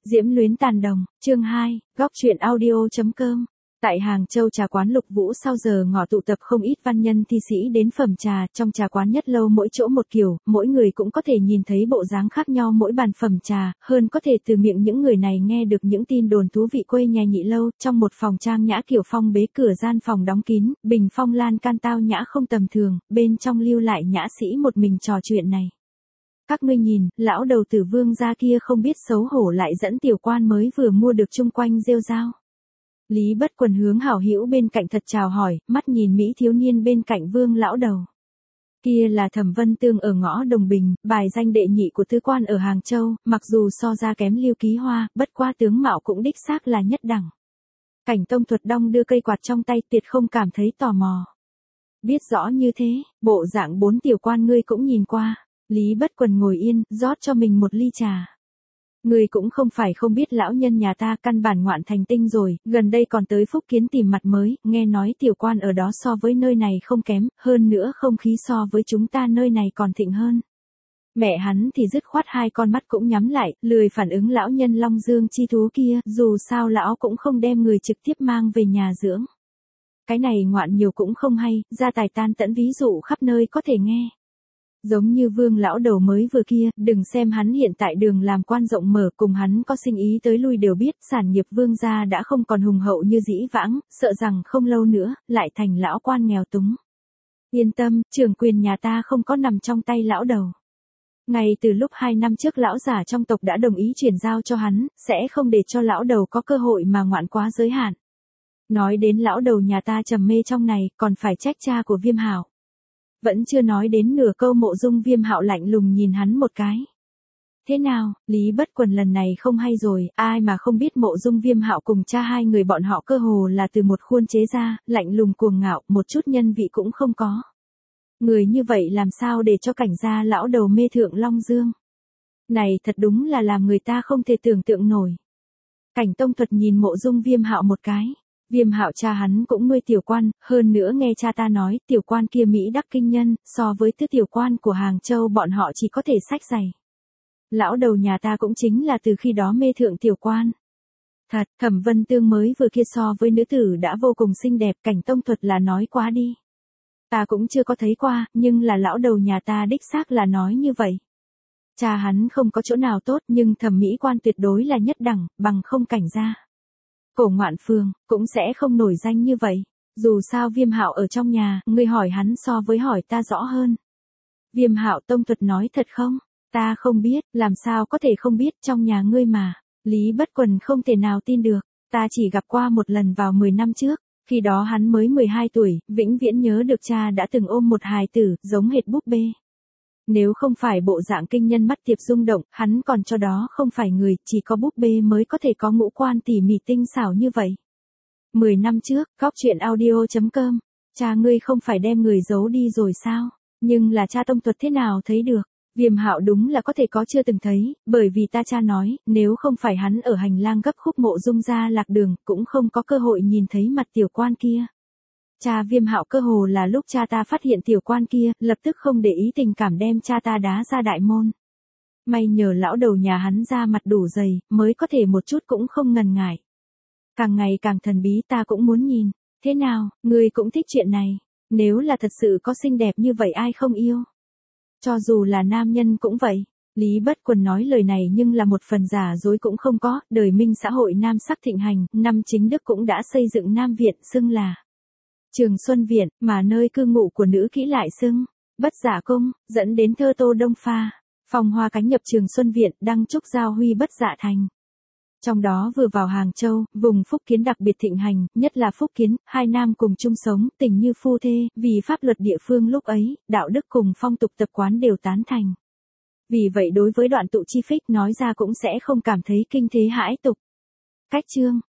Diễm luyến tàn đồng, chương 2, góc truyện audio.com. Tại Hàng Châu trà quán Lục Vũ sau giờ ngọ tụ tập không ít văn nhân thi sĩ đến phẩm trà, trong trà quán nhất lâu mỗi chỗ một kiểu, mỗi người cũng có thể nhìn thấy bộ dáng khác nhau mỗi bàn phẩm trà, hơn có thể từ miệng những người này nghe được những tin đồn thú vị quê nhà Nhị lâu, trong một phòng trang nhã kiểu phong bế cửa gian phòng đóng kín, bình phong lan can tao nhã không tầm thường, bên trong lưu lại nhã sĩ một mình trò chuyện này. Các ngươi nhìn, lão đầu tử Vương gia kia không biết xấu hổ lại dẫn tiểu quan mới vừa mua được chung quanh rêu rao. Lý Bất Quần hướng hảo hữu bên cạnh thật chào hỏi, mắt nhìn mỹ thiếu niên bên cạnh Vương lão đầu. Kia là Thẩm Vân Tương ở ngõ Đồng Bình, bài danh đệ nhị của tứ quan ở Hàng Châu, mặc dù so ra kém Lưu Ký Hoa, bất qua tướng mạo cũng đích xác là nhất đẳng. Cảnh Tông Thuật đong đưa cây quạt trong tay tuyệt không cảm thấy tò mò. Biết rõ như thế, bộ dạng bốn tiểu quan ngươi cũng nhìn qua. Lý Bất Quần ngồi yên, rót cho mình một ly trà. Người cũng không phải không biết lão nhân nhà ta căn bản ngoạn thành tinh rồi, gần đây còn tới Phúc Kiến tìm mặt mới, nghe nói tiểu quan ở đó so với nơi này không kém, hơn nữa không khí so với chúng ta nơi này còn thịnh hơn. Mẹ hắn thì dứt khoát hai con mắt cũng nhắm lại, lười phản ứng lão nhân Long Dương chi thú kia, dù sao lão cũng không đem người trực tiếp mang về nhà dưỡng. Cái này ngoạn nhiều cũng không hay, gia tài tan tẫn ví dụ khắp nơi có thể nghe. Giống như Vương lão đầu mới vừa kia, đừng xem hắn hiện tại đường làm quan rộng mở, cùng hắn có sinh ý tới lui đều biết, sản nghiệp Vương gia đã không còn hùng hậu như dĩ vãng, sợ rằng không lâu nữa, lại thành lão quan nghèo túng. Yên tâm, trưởng quyền nhà ta không có nằm trong tay lão đầu. Ngay từ lúc 2 năm trước lão giả trong tộc đã đồng ý chuyển giao cho hắn, sẽ không để cho lão đầu có cơ hội mà ngoạn quá giới hạn. Nói đến lão đầu nhà ta trầm mê trong này, còn phải trách cha của Viêm Hạo. Vẫn chưa nói đến nửa câu Mộ Dung Viêm Hạo lạnh lùng nhìn hắn một cái. Thế nào, Lý Bất Quần lần này không hay rồi, ai mà không biết Mộ Dung Viêm Hạo cùng cha hai người bọn họ cơ hồ là từ một khuôn chế ra, lạnh lùng cuồng ngạo, một chút nhân vị cũng không có. Người như vậy làm sao để cho cảnh gia lão đầu mê thượng Long Dương. Này thật đúng là làm người ta không thể tưởng tượng nổi. Cảnh Tông Thuật nhìn Mộ Dung Viêm Hạo một cái. Viêm Hạo cha hắn cũng nuôi tiểu quan, hơn nữa nghe cha ta nói, tiểu quan kia Mỹ đắc kinh nhân, so với tứ tiểu quan của Hàng Châu bọn họ chỉ có thể xách giày. Lão đầu nhà ta cũng chính là từ khi đó mê thượng tiểu quan. Thật, Thẩm Vân Tương mới vừa kia so với nữ tử đã vô cùng xinh đẹp, Cảnh Tông Thuật là nói quá đi. Ta cũng chưa có thấy qua, nhưng là lão đầu nhà ta đích xác là nói như vậy. Cha hắn không có chỗ nào tốt nhưng thẩm mỹ quan tuyệt đối là nhất đẳng, bằng không cảnh gia. Cổ Ngoạn Phường, cũng sẽ không nổi danh như vậy. Dù sao Viêm Hạo ở trong nhà, ngươi hỏi hắn so với hỏi ta rõ hơn. Viêm Hạo Tông Thuật nói thật không? Ta không biết, làm sao có thể không biết trong nhà ngươi mà. Lý Bất Quần không thể nào tin được. Ta chỉ gặp qua một lần vào 10 năm trước. Khi đó hắn mới 12 tuổi, vĩnh viễn nhớ được cha đã từng ôm một hài tử, giống hệt búp bê. Nếu không phải bộ dạng kinh nhân mắt tiệp rung động, hắn còn cho đó không phải người, chỉ có búp bê mới có thể có ngũ quan tỉ mỉ tinh xảo như vậy. 10 năm trước, góc truyện audio.com, cha ngươi không phải đem người giấu đi rồi sao? Nhưng là cha Tông Thuật thế nào thấy được? Viêm Hạo đúng là có thể có chưa từng thấy, bởi vì ta cha nói, nếu không phải hắn ở hành lang gấp khúc Mộ Dung gia lạc đường, cũng không có cơ hội nhìn thấy mặt tiểu quan kia. Cha Viêm Hạo cơ hồ là lúc cha ta phát hiện tiểu quan kia, lập tức không để ý tình cảm đem cha ta đá ra đại môn. May nhờ lão đầu nhà hắn ra mặt đủ dày, mới có thể một chút cũng không ngần ngại. Càng ngày càng thần bí ta cũng muốn nhìn. Thế nào, ngươi cũng thích chuyện này. Nếu là thật sự có xinh đẹp như vậy ai không yêu. Cho dù là nam nhân cũng vậy. Lý Bất Quần nói lời này nhưng là một phần giả dối cũng không có. Đời Minh xã hội nam sắc thịnh hành, năm Chính Đức cũng đã xây dựng Nam Viện xưng là Trường Xuân Viện, mà nơi cư ngụ của nữ kỹ lại xưng Bất Giả Cung, dẫn đến thơ Tô Đông pha. Phong hoa cánh nhập Trường Xuân Viện, đăng trúc giao huy bất dạ thành. Trong đó vừa vào Hàng Châu, vùng Phúc Kiến đặc biệt thịnh hành, nhất là Phúc Kiến, hai nam cùng chung sống, tình như phu thê, vì pháp luật địa phương lúc ấy, đạo đức cùng phong tục tập quán đều tán thành. Vì vậy đối với đoạn tụ chi phích nói ra cũng sẽ không cảm thấy kinh thế hãi tục. Cách chương,